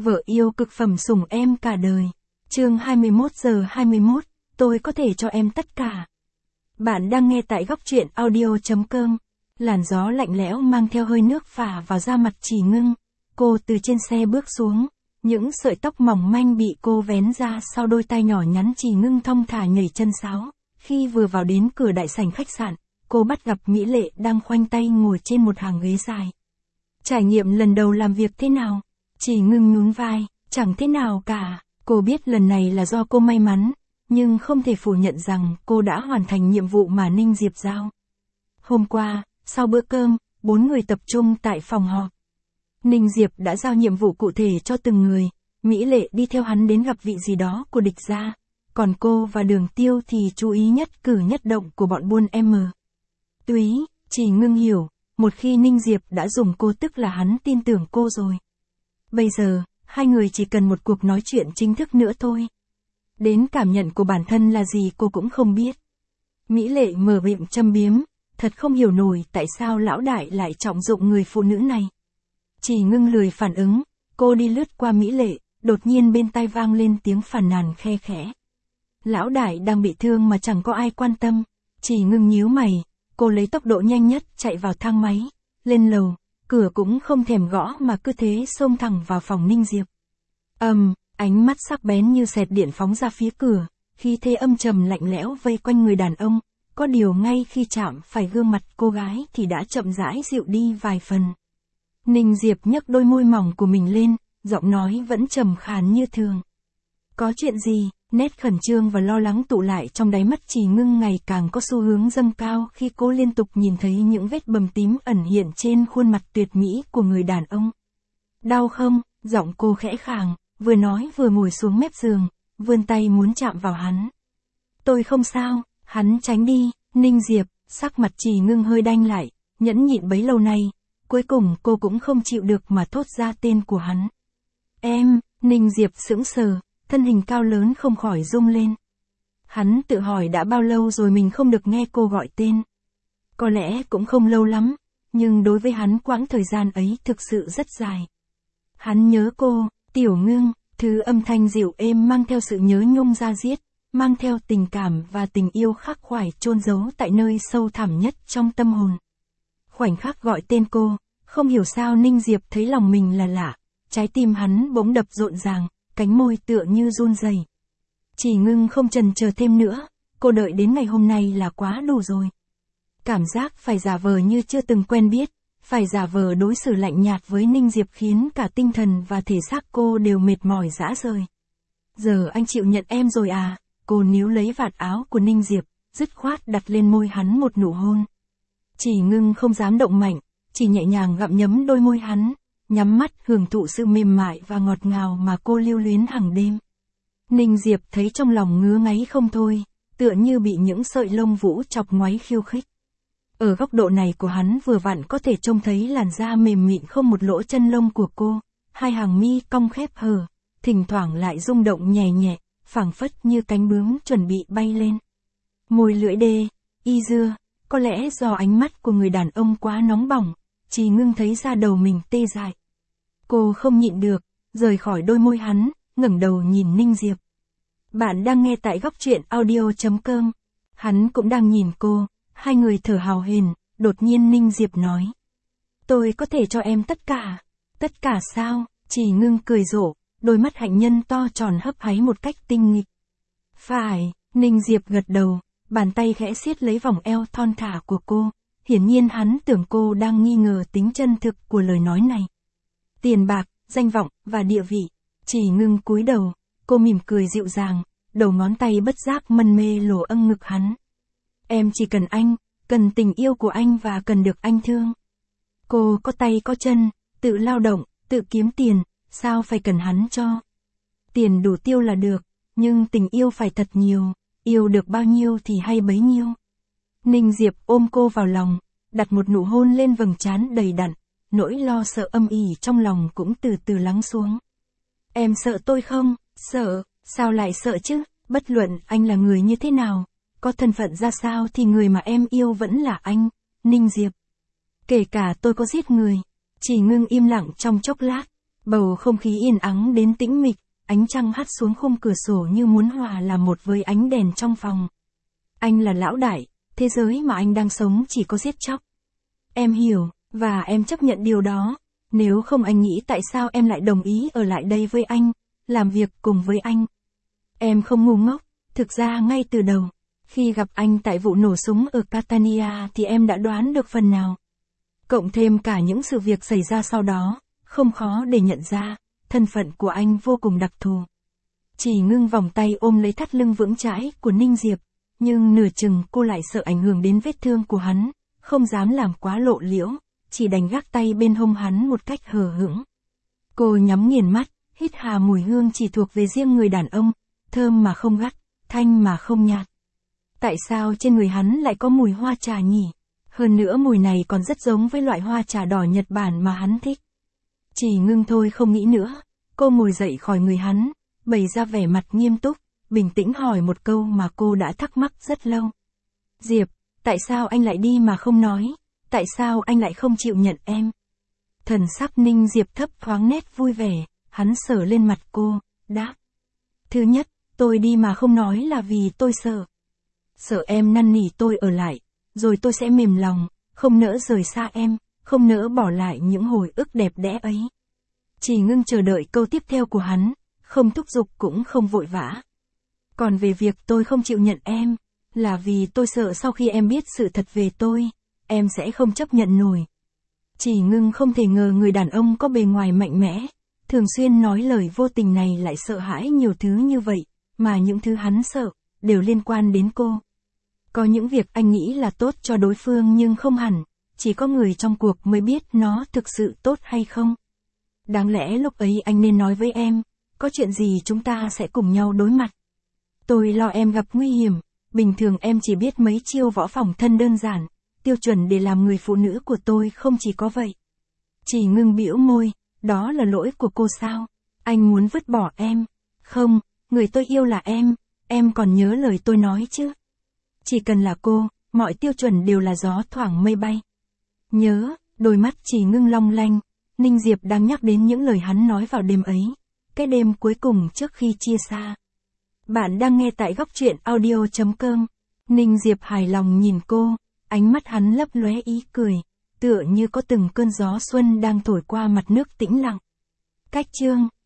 Vợ yêu cực phẩm sủng em cả đời. Chương 21:21, tôi có thể cho em tất cả. Bạn đang nghe tại góc truyện audio.com. Làn gió lạnh lẽo mang theo hơi nước phả vào da mặt Chỉ Ngưng. Cô từ trên xe bước xuống, những sợi tóc mỏng manh bị cô vén ra sau đôi tai nhỏ nhắn. Chỉ Ngưng thong thả nhảy chân sáo. Khi vừa vào đến cửa đại sảnh khách sạn, cô bắt gặp Mỹ Lệ đang khoanh tay ngồi trên một hàng ghế dài. Trải nghiệm lần đầu làm việc thế nào? Chỉ Ngưng nhún vai, chẳng thế nào cả. Cô biết lần này là do cô may mắn, nhưng không thể phủ nhận rằng cô đã hoàn thành nhiệm vụ mà Ninh Diệp giao. Hôm qua, sau bữa cơm, 4 người tập trung tại phòng họp. Ninh Diệp đã giao nhiệm vụ cụ thể cho từng người. Mỹ Lệ đi theo hắn đến gặp vị gì đó của địch gia, còn cô và Đường Tiêu thì chú ý nhất cử nhất động của bọn buôn M. Túy. Chỉ Ngưng hiểu, một khi Ninh Diệp đã dùng cô tức là hắn tin tưởng cô rồi. Bây giờ, hai người chỉ cần một cuộc nói chuyện chính thức nữa thôi. Đến cảm nhận của bản thân là gì cô cũng không biết. Mỹ Lệ mở miệng châm biếm, thật không hiểu nổi tại sao lão đại lại trọng dụng người phụ nữ này. Chỉ Ngưng lười phản ứng, cô đi lướt qua Mỹ Lệ, đột nhiên bên tai vang lên tiếng phàn nàn khe khẽ. Lão đại đang bị thương mà chẳng có ai quan tâm. Chỉ Ngưng nhíu mày, cô lấy tốc độ nhanh nhất chạy vào thang máy, lên lầu, cửa cũng không thèm gõ mà cứ thế xông thẳng vào phòng Ninh Diệp. Ánh mắt sắc bén như sét điện phóng ra phía cửa, khí thế âm trầm lạnh lẽo vây quanh người đàn ông, có điều ngay khi chạm phải gương mặt cô gái thì đã chậm rãi dịu đi vài phần. Ninh Diệp nhấc đôi môi mỏng của mình lên, giọng nói vẫn trầm khàn như thường. Có chuyện gì? Nét khẩn trương và lo lắng tụ lại trong đáy mắt Chỉ Ngưng ngày càng có xu hướng dâng cao khi cô liên tục nhìn thấy những vết bầm tím ẩn hiện trên khuôn mặt tuyệt mỹ của người đàn ông. Đau không? Giọng cô khẽ khàng, vừa nói vừa ngồi xuống mép giường, vươn tay muốn chạm vào hắn. Tôi không sao. Hắn tránh đi. Ninh Diệp, sắc mặt Chỉ Ngưng hơi đanh lại, nhẫn nhịn bấy lâu nay, cuối cùng cô cũng không chịu được mà thốt ra tên của hắn. Em. Ninh Diệp sững sờ, thân hình cao lớn không khỏi rung lên. Hắn tự hỏi đã bao lâu rồi mình không được nghe cô gọi tên. Có lẽ cũng không lâu lắm, nhưng đối với hắn quãng thời gian ấy thực sự rất dài. Hắn nhớ cô, Tiểu Ngưng, thứ âm thanh dịu êm mang theo sự nhớ nhung da diết, mang theo tình cảm và tình yêu khắc khoải chôn giấu tại nơi sâu thẳm nhất trong tâm hồn. Khoảnh khắc gọi tên cô, không hiểu sao Ninh Diệp thấy lòng mình là lạ, trái tim hắn bỗng đập rộn ràng, cánh môi tựa như run rẩy. Chỉ Ngưng không chần chờ thêm nữa, cô đợi đến ngày hôm nay là quá đủ rồi. Cảm giác phải giả vờ như chưa từng quen biết, phải giả vờ đối xử lạnh nhạt với Ninh Diệp khiến cả tinh thần và thể xác cô đều mệt mỏi rã rời. Giờ anh chịu nhận em rồi à? Cô níu lấy vạt áo của Ninh Diệp, dứt khoát đặt lên môi hắn một nụ hôn. Chỉ Ngưng không dám động mạnh, chỉ nhẹ nhàng gặm nhấm đôi môi hắn, nhắm mắt hưởng thụ sự mềm mại và ngọt ngào mà cô lưu luyến hàng đêm. Ninh Diệp thấy trong lòng ngứa ngáy không thôi, tựa như bị những sợi lông vũ chọc ngoáy khiêu khích. Ở góc độ này của hắn vừa vặn có thể trông thấy làn da mềm mịn không một lỗ chân lông của cô, hai hàng mi cong khép hờ, thỉnh thoảng lại rung động nhẹ nhẹ, phảng phất như cánh bướm chuẩn bị bay lên. Môi lưỡi đê, y dưa, có lẽ do ánh mắt của người đàn ông quá nóng bỏng, Chỉ Ngưng thấy da đầu mình tê dại. Cô không nhịn được, rời khỏi đôi môi hắn, ngẩng đầu nhìn Ninh Diệp. Bạn đang nghe tại góc truyện audio.com. Hắn cũng đang nhìn cô, hai người thở hào hển, đột nhiên Ninh Diệp nói. Tôi có thể cho em tất cả. Tất cả sao? Chỉ Ngưng cười rộ, đôi mắt hạnh nhân to tròn hấp háy một cách tinh nghịch. Phải. Ninh Diệp gật đầu, bàn tay khẽ siết lấy vòng eo thon thả của cô, hiển nhiên hắn tưởng cô đang nghi ngờ tính chân thực của lời nói này. Tiền bạc, danh vọng, và địa vị. Chỉ Ngưng cúi đầu, cô mỉm cười dịu dàng, đầu ngón tay bất giác mân mê lồ âng ngực hắn. Em chỉ cần anh, cần tình yêu của anh và cần được anh thương. Cô có tay có chân, tự lao động, tự kiếm tiền, sao phải cần hắn cho. Tiền đủ tiêu là được, nhưng tình yêu phải thật nhiều, yêu được bao nhiêu thì hay bấy nhiêu. Ninh Diệp ôm cô vào lòng, đặt một nụ hôn lên vầng trán đầy đặn, nỗi lo sợ âm ỉ trong lòng cũng từ từ lắng xuống. Em sợ tôi không? Sợ, sao lại sợ chứ? Bất luận anh là người như thế nào, có thân phận ra sao thì người mà em yêu vẫn là anh, Ninh Diệp. Kể cả tôi có giết người. Chỉ Ngưng im lặng trong chốc lát, Bầu không khí yên ắng đến tĩnh mịch, ánh trăng hắt xuống khung cửa sổ như muốn hòa là một với ánh đèn trong phòng. Anh là lão đại, thế giới mà anh đang sống chỉ có giết chóc. Em hiểu, và em chấp nhận điều đó. Nếu không anh nghĩ tại sao em lại đồng ý ở lại đây với anh, làm việc cùng với anh. Em không ngu ngốc, thực ra ngay từ đầu, khi gặp anh tại vụ nổ súng ở Catania thì em đã đoán được phần nào. Cộng thêm cả những sự việc xảy ra sau đó, không khó để nhận ra, thân phận của anh vô cùng đặc thù. Chỉ Ngưng vòng tay ôm lấy thắt lưng vững chãi của Ninh Diệp, nhưng nửa chừng cô lại sợ ảnh hưởng đến vết thương của hắn, không dám làm quá lộ liễu, chỉ đành gác tay bên hông hắn một cách hờ hững. Cô nhắm nghiền mắt, hít hà mùi hương chỉ thuộc về riêng người đàn ông, thơm mà không gắt, thanh mà không nhạt. Tại sao trên người hắn lại có mùi hoa trà nhỉ? Hơn nữa mùi này còn rất giống với loại hoa trà đỏ Nhật Bản mà hắn thích. Chỉ Ngưng thôi không nghĩ nữa, cô ngồi dậy khỏi người hắn, bày ra vẻ mặt nghiêm túc, bình tĩnh hỏi một câu mà cô đã thắc mắc rất lâu. Diệp, tại sao anh lại đi mà không nói? Tại sao anh lại không chịu nhận em? Thần sắc Ninh Diệp thấp thoáng nét vui vẻ, hắn sờ lên mặt cô, đáp. Thứ nhất, tôi đi mà không nói là vì tôi sợ. Sợ em năn nỉ tôi ở lại, rồi tôi sẽ mềm lòng, không nỡ rời xa em, không nỡ bỏ lại những hồi ức đẹp đẽ ấy. Chỉ Ngưng chờ đợi câu tiếp theo của hắn, không thúc giục cũng không vội vã. Còn về việc tôi không chịu nhận em, là vì tôi sợ sau khi em biết sự thật về tôi, em sẽ không chấp nhận nổi. Chỉ Ngưng không thể ngờ người đàn ông có bề ngoài mạnh mẽ, thường xuyên nói lời vô tình này lại sợ hãi nhiều thứ như vậy, mà những thứ hắn sợ, đều liên quan đến cô. Có những việc anh nghĩ là tốt cho đối phương nhưng không hẳn, chỉ có người trong cuộc mới biết nó thực sự tốt hay không. Đáng lẽ lúc ấy anh nên nói với em, có chuyện gì chúng ta sẽ cùng nhau đối mặt. Tôi lo em gặp nguy hiểm, bình thường em chỉ biết mấy chiêu võ phòng thân đơn giản, tiêu chuẩn để làm người phụ nữ của tôi không chỉ có vậy. Chỉ Ngưng bĩu môi, đó là lỗi của cô sao? Anh muốn vứt bỏ em? Không, người tôi yêu là em còn nhớ lời tôi nói chứ? Chỉ cần là cô, mọi tiêu chuẩn đều là gió thoảng mây bay. Nhớ, đôi mắt Chỉ Ngưng long lanh, Ninh Diệp đang nhắc đến những lời hắn nói vào đêm ấy, cái đêm cuối cùng trước khi chia xa. Bạn đang nghe tại góc truyện audio.com. Ninh Diệp hài lòng nhìn cô, ánh mắt hắn lấp lóe ý cười, tựa như có từng cơn gió xuân đang thổi qua mặt nước tĩnh lặng. Cách chương